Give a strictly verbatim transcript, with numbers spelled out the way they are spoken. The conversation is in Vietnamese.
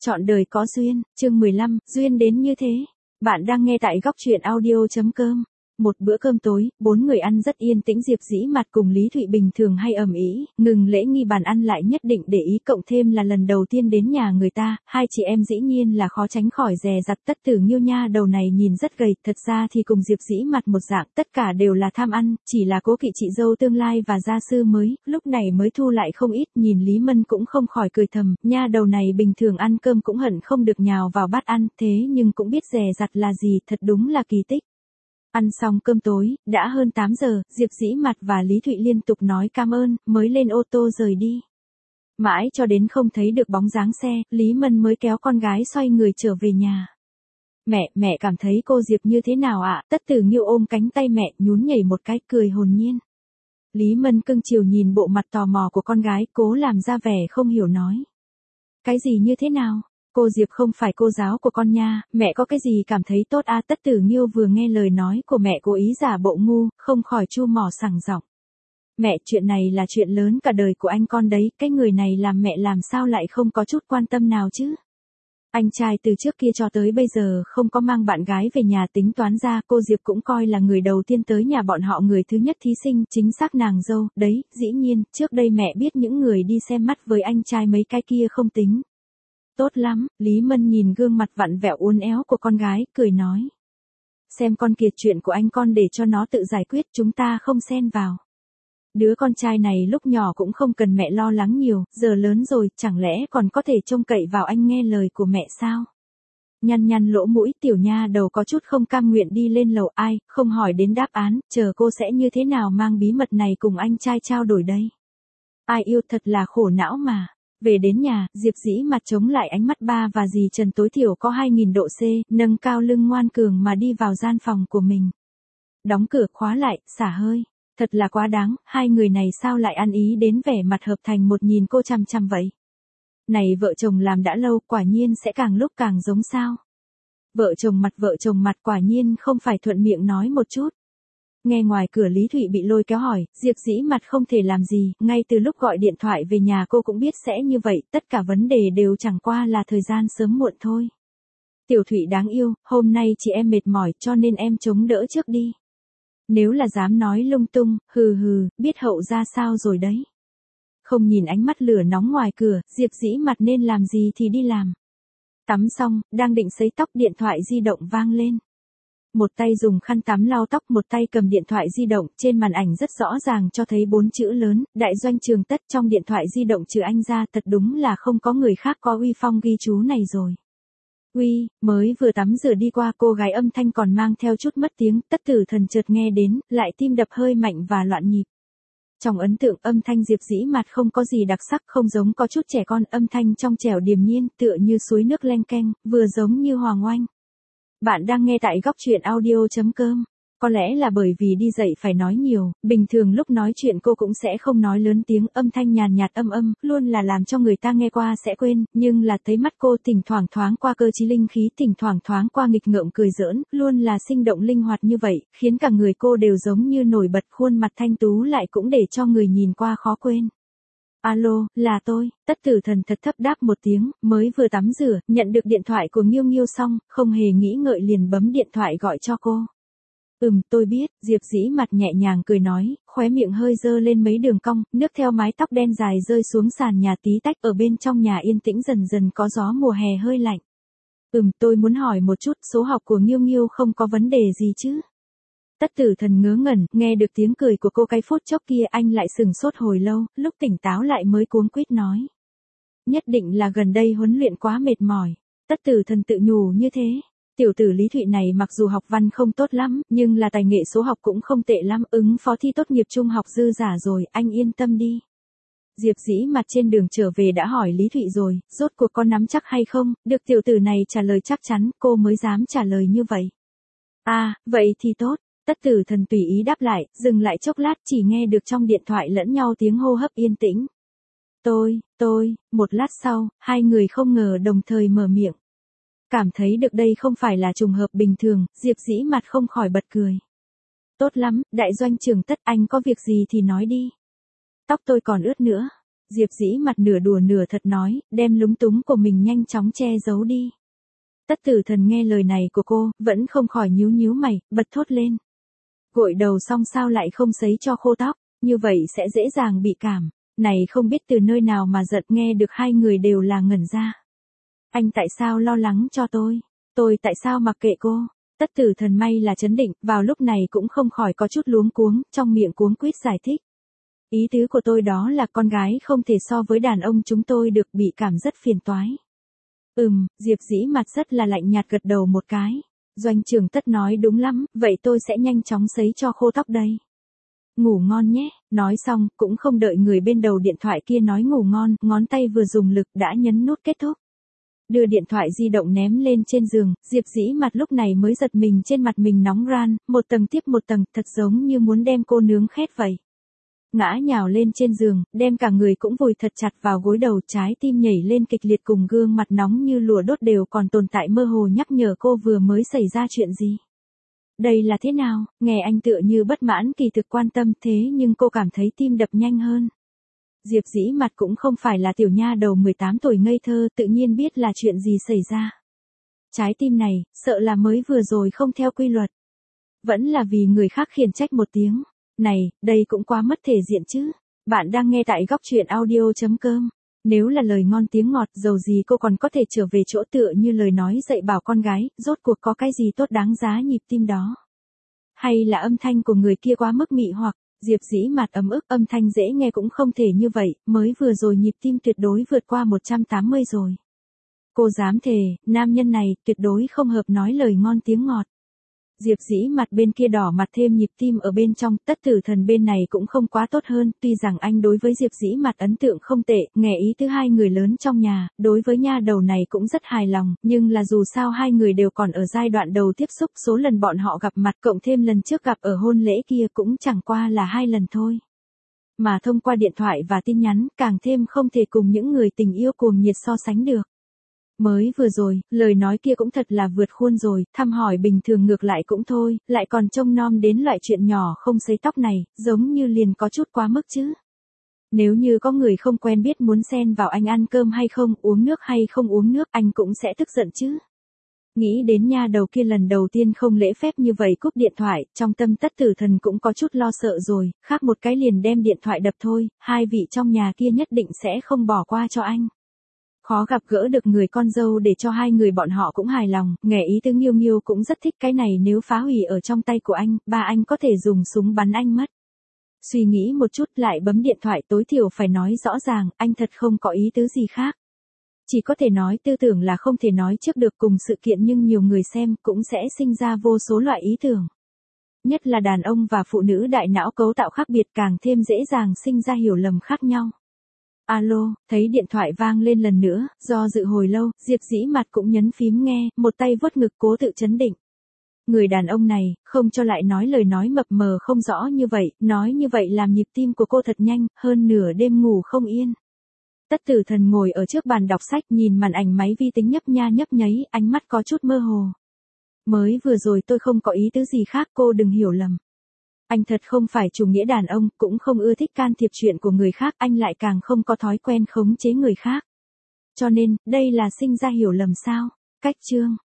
Chọn đời có duyên, chương mười lăm, duyên đến như thế. Bạn đang nghe tại góc truyện audio.com. Một bữa cơm tối, bốn người ăn rất yên tĩnh. Diệp Dĩ Mặt cùng Lý Thụy bình thường hay ầm ĩ, ngừng lễ nghi bàn ăn lại nhất định để ý, cộng thêm là lần đầu tiên đến nhà người ta, hai chị em dĩ nhiên là khó tránh khỏi dè dặt. Tất Tử Nghiêu nha đầu này nhìn rất gầy, thật ra thì cùng Diệp Dĩ Mặt một dạng, tất cả đều là tham ăn, chỉ là cố kỵ chị dâu tương lai và gia sư mới, lúc này mới thu lại không ít. Nhìn Lý Mân cũng không khỏi cười thầm, nha đầu này bình thường ăn cơm cũng hận không được nhào vào bát ăn, thế nhưng cũng biết dè dặt là gì, thật đúng là kỳ tích. Ăn xong cơm tối, đã hơn tám giờ, Diệp Dĩ Mặt và Lý Thụy liên tục nói cảm ơn, mới lên ô tô rời đi. Mãi cho đến không thấy được bóng dáng xe, Lý Mân mới kéo con gái xoay người trở về nhà. Mẹ, mẹ cảm thấy cô Diệp như thế nào ạ? À? Tất Tử Nghiêu ôm cánh tay mẹ, nhún nhảy một cái, cười hồn nhiên. Lý Mân cưng chiều nhìn bộ mặt tò mò của con gái, cố làm ra vẻ không hiểu nói. Cái gì như thế nào? Cô Diệp không phải cô giáo của con nha, mẹ có cái gì cảm thấy tốt à? Tất Tử Nghiêu vừa nghe lời nói của mẹ cố ý giả bộ ngu, không khỏi chu mỏ sảng giọng. Mẹ, chuyện này là chuyện lớn cả đời của anh con đấy, cái người này làm mẹ làm sao lại không có chút quan tâm nào chứ? Anh trai từ trước kia cho tới bây giờ không có mang bạn gái về nhà, tính toán ra cô Diệp cũng coi là người đầu tiên tới nhà bọn họ, người thứ nhất thí sinh, chính xác nàng dâu, đấy, dĩ nhiên, trước đây mẹ biết những người đi xem mắt với anh trai mấy cái kia không tính. Tốt lắm, Lý Mân nhìn gương mặt vặn vẹo uốn éo của con gái, cười nói. Xem con kiệt, chuyện của anh con để cho nó tự giải quyết, chúng ta không xen vào. Đứa con trai này lúc nhỏ cũng không cần mẹ lo lắng nhiều, giờ lớn rồi, chẳng lẽ còn có thể trông cậy vào anh nghe lời của mẹ sao? Nhăn nhăn lỗ mũi, tiểu nha đầu có chút không cam nguyện đi lên lầu. Ai, không hỏi đến đáp án, chờ cô sẽ như thế nào mang bí mật này cùng anh trai trao đổi đây? Ai yêu thật là khổ não mà. Về đến nhà, Diệp Dĩ Mặt chống lại ánh mắt ba và dì Trần tối thiểu có hai nghìn độ C, nâng cao lưng ngoan cường mà đi vào gian phòng của mình. Đóng cửa khóa lại, xả hơi. Thật là quá đáng, hai người này sao lại ăn ý đến vẻ mặt hợp thành một, nhìn cô chăm chăm vậy. Này vợ chồng làm đã lâu, quả nhiên sẽ càng lúc càng giống sao. Vợ chồng mặt vợ chồng mặt, quả nhiên không phải thuận miệng nói một chút. Nghe ngoài cửa Lý Thụy bị lôi kéo hỏi, Diệp Dĩ Mặt không thể làm gì, ngay từ lúc gọi điện thoại về nhà cô cũng biết sẽ như vậy, tất cả vấn đề đều chẳng qua là thời gian sớm muộn thôi. Tiểu Thụy đáng yêu, hôm nay chị em mệt mỏi cho nên em chống đỡ trước đi. Nếu là dám nói lung tung, hừ hừ, biết hậu ra sao rồi đấy. Không nhìn ánh mắt lửa nóng ngoài cửa, Diệp Dĩ Mặt nên làm gì thì đi làm. Tắm xong, đang định sấy tóc, điện thoại di động vang lên. Một tay dùng khăn tắm lau tóc, một tay cầm điện thoại di động, trên màn ảnh rất rõ ràng cho thấy bốn chữ lớn, Đại Doanh Trường Tất. Trong điện thoại di động trừ anh ra, thật đúng là không có người khác có uy phong ghi chú này rồi. Uy, mới vừa tắm rửa đi qua, cô gái âm thanh còn mang theo chút mất tiếng. Tất Tử Thần chợt nghe đến, lại tim đập hơi mạnh và loạn nhịp. Trong ấn tượng âm thanh Diệp Dĩ Mặt không có gì đặc sắc, không giống có chút trẻ con, âm thanh trong trẻo điềm nhiên, tựa như suối nước leng keng, vừa giống như Hoàng Oanh. Bạn đang nghe tại góc truyện audio.com. Có lẽ là bởi vì đi dạy phải nói nhiều, bình thường lúc nói chuyện cô cũng sẽ không nói lớn tiếng, âm thanh nhàn nhạt âm âm, luôn là làm cho người ta nghe qua sẽ quên, nhưng là thấy mắt cô thỉnh thoảng thoáng qua cơ trí linh khí, thỉnh thoảng thoáng qua nghịch ngợm cười giỡn, luôn là sinh động linh hoạt như vậy, khiến cả người cô đều giống như nổi bật, khuôn mặt thanh tú lại cũng để cho người nhìn qua khó quên. Alo, là tôi. Tất Tử Thần thật thấp đáp một tiếng, mới vừa tắm rửa, nhận được điện thoại của Nghiêu Nghiêu xong, không hề nghĩ ngợi liền bấm điện thoại gọi cho cô. Ừm, tôi biết, Diệp Dĩ Mặt nhẹ nhàng cười nói, khóe miệng hơi dơ lên mấy đường cong, nước theo mái tóc đen dài rơi xuống sàn nhà tí tách, ở bên trong nhà yên tĩnh dần dần có gió mùa hè hơi lạnh. Ừm, tôi muốn hỏi một chút, số học của Nghiêu Nghiêu không có vấn đề gì chứ? Tất Tử Thần ngớ ngẩn, nghe được tiếng cười của cô cái phút chốc kia anh lại sừng sốt hồi lâu, lúc tỉnh táo lại mới cuống quýt nói. Nhất định là gần đây huấn luyện quá mệt mỏi. Tất Tử Thần tự nhủ như thế. Tiểu tử Lý Thụy này mặc dù học văn không tốt lắm, nhưng là tài nghệ số học cũng không tệ lắm, ứng phó thi tốt nghiệp trung học dư giả rồi, anh yên tâm đi. Diệp Dĩ Mặt trên đường trở về đã hỏi Lý Thụy rồi, rốt cuộc có nắm chắc hay không, được tiểu tử này trả lời chắc chắn, cô mới dám trả lời như vậy. À, vậy thì tốt. Tất Tử Thần tùy ý đáp lại, dừng lại chốc lát, chỉ nghe được trong điện thoại lẫn nhau tiếng hô hấp yên tĩnh. Tôi, tôi, một lát sau, hai người không ngờ đồng thời mở miệng. Cảm thấy được đây không phải là trùng hợp bình thường, Diệp Dĩ Mặt không khỏi bật cười. Tốt lắm, Đại Doanh Trường Tất, anh có việc gì thì nói đi. Tóc tôi còn ướt nữa. Diệp Dĩ mặt nửa đùa nửa thật nói, đem lúng túng của mình nhanh chóng che giấu đi. Tất Tử Thần nghe lời này của cô, vẫn không khỏi nhíu nhíu mày, bật thốt lên. Gội đầu xong sao lại không sấy cho khô tóc, như vậy sẽ dễ dàng bị cảm. Này không biết từ nơi nào mà giật nghe được hai người đều là ngẩn ra. Anh tại sao lo lắng cho tôi? Tôi tại sao mặc kệ cô? Tất Tử Thần may là trấn định, vào lúc này cũng không khỏi có chút luống cuống, trong miệng cuống quýt giải thích. Ý tứ của tôi đó là con gái không thể so với đàn ông chúng tôi được, bị cảm rất phiền toái. Ừm, Diệp Dĩ mặt rất là lạnh nhạt gật đầu một cái. Doanh Trường Tất nói đúng lắm, vậy tôi sẽ nhanh chóng sấy cho khô tóc đây. Ngủ ngon nhé, nói xong, cũng không đợi người bên đầu điện thoại kia nói ngủ ngon, ngón tay vừa dùng lực đã nhấn nút kết thúc. Đưa điện thoại di động ném lên trên giường, Diệp Dĩ mặt lúc này mới giật mình, trên mặt mình nóng ran, một tầng tiếp một tầng, thật giống như muốn đem cô nướng khét vậy. Ngã nhào lên trên giường, đem cả người cũng vùi thật chặt vào gối đầu, trái tim nhảy lên kịch liệt cùng gương mặt nóng như lửa đốt đều còn tồn tại mơ hồ nhắc nhở cô vừa mới xảy ra chuyện gì. Đây là thế nào, nghe anh tựa như bất mãn kỳ thực quan tâm thế nhưng cô cảm thấy tim đập nhanh hơn. Diệp Dĩ mặt cũng không phải là tiểu nha đầu mười tám tuổi ngây thơ, tự nhiên biết là chuyện gì xảy ra. Trái tim này, sợ là mới vừa rồi không theo quy luật. Vẫn là vì người khác khiển trách một tiếng. Này, đây cũng quá mất thể diện chứ. Bạn đang nghe tại góc truyện audio.com. Nếu là lời ngon tiếng ngọt, dầu gì cô còn có thể trở về chỗ tựa như lời nói dạy bảo con gái, rốt cuộc có cái gì tốt đáng giá nhịp tim đó. Hay là âm thanh của người kia quá mức mị hoặc, Diệp Dĩ mặt ấm ức, âm thanh dễ nghe cũng không thể như vậy, mới vừa rồi nhịp tim tuyệt đối vượt qua một trăm tám mươi rồi. Cô dám thề, nam nhân này tuyệt đối không hợp nói lời ngon tiếng ngọt. Diệp Dĩ mặt bên kia đỏ mặt thêm nhịp tim ở bên trong, Tất Tử Thần bên này cũng không quá tốt hơn, tuy rằng anh đối với Diệp Dĩ mặt ấn tượng không tệ, nghe ý thứ hai người lớn trong nhà, đối với nha đầu này cũng rất hài lòng, nhưng là dù sao hai người đều còn ở giai đoạn đầu tiếp xúc, số lần bọn họ gặp mặt cộng thêm lần trước gặp ở hôn lễ kia cũng chẳng qua là hai lần thôi. Mà thông qua điện thoại và tin nhắn, càng thêm không thể cùng những người tình yêu cuồng nhiệt so sánh được. Mới vừa rồi, lời nói kia cũng thật là vượt khuôn rồi, thăm hỏi bình thường ngược lại cũng thôi, lại còn trông nom đến loại chuyện nhỏ không sấy tóc này, giống như liền có chút quá mức chứ. Nếu như có người không quen biết muốn xen vào anh ăn cơm hay không, uống nước hay không uống nước, anh cũng sẽ tức giận chứ. Nghĩ đến nha đầu kia lần đầu tiên không lễ phép như vậy cúp điện thoại, trong tâm Tất Tử Thần cũng có chút lo sợ rồi, khác một cái liền đem điện thoại đập thôi, hai vị trong nhà kia nhất định sẽ không bỏ qua cho anh. Khó gặp gỡ được người con dâu để cho hai người bọn họ cũng hài lòng, nghe ý tứ Nghiêu Nghiêu cũng rất thích cái này, nếu phá hủy ở trong tay của anh, ba anh có thể dùng súng bắn anh mất. Suy nghĩ một chút lại bấm điện thoại, tối thiểu phải nói rõ ràng, anh thật không có ý tứ gì khác. Chỉ có thể nói tư tưởng là không thể nói trước được cùng sự kiện, nhưng nhiều người xem cũng sẽ sinh ra vô số loại ý tưởng. Nhất là đàn ông và phụ nữ đại não cấu tạo khác biệt càng thêm dễ dàng sinh ra hiểu lầm khác nhau. Alo, thấy điện thoại vang lên lần nữa, do dự hồi lâu, Diệp Dĩ mặt cũng nhấn phím nghe, một tay vuốt ngực cố tự chấn định. Người đàn ông này, không cho lại nói lời nói mập mờ không rõ như vậy, nói như vậy làm nhịp tim của cô thật nhanh, hơn nửa đêm ngủ không yên. Tất Tử Thần ngồi ở trước bàn đọc sách, nhìn màn ảnh máy vi tính nhấp nha nhấp nháy, ánh mắt có chút mơ hồ. Mới vừa rồi tôi không có ý tứ gì khác, cô đừng hiểu lầm. Anh thật không phải chủ nghĩa đàn ông, cũng không ưa thích can thiệp chuyện của người khác, anh lại càng không có thói quen khống chế người khác. Cho nên, đây là sinh ra hiểu lầm sao? Cách chương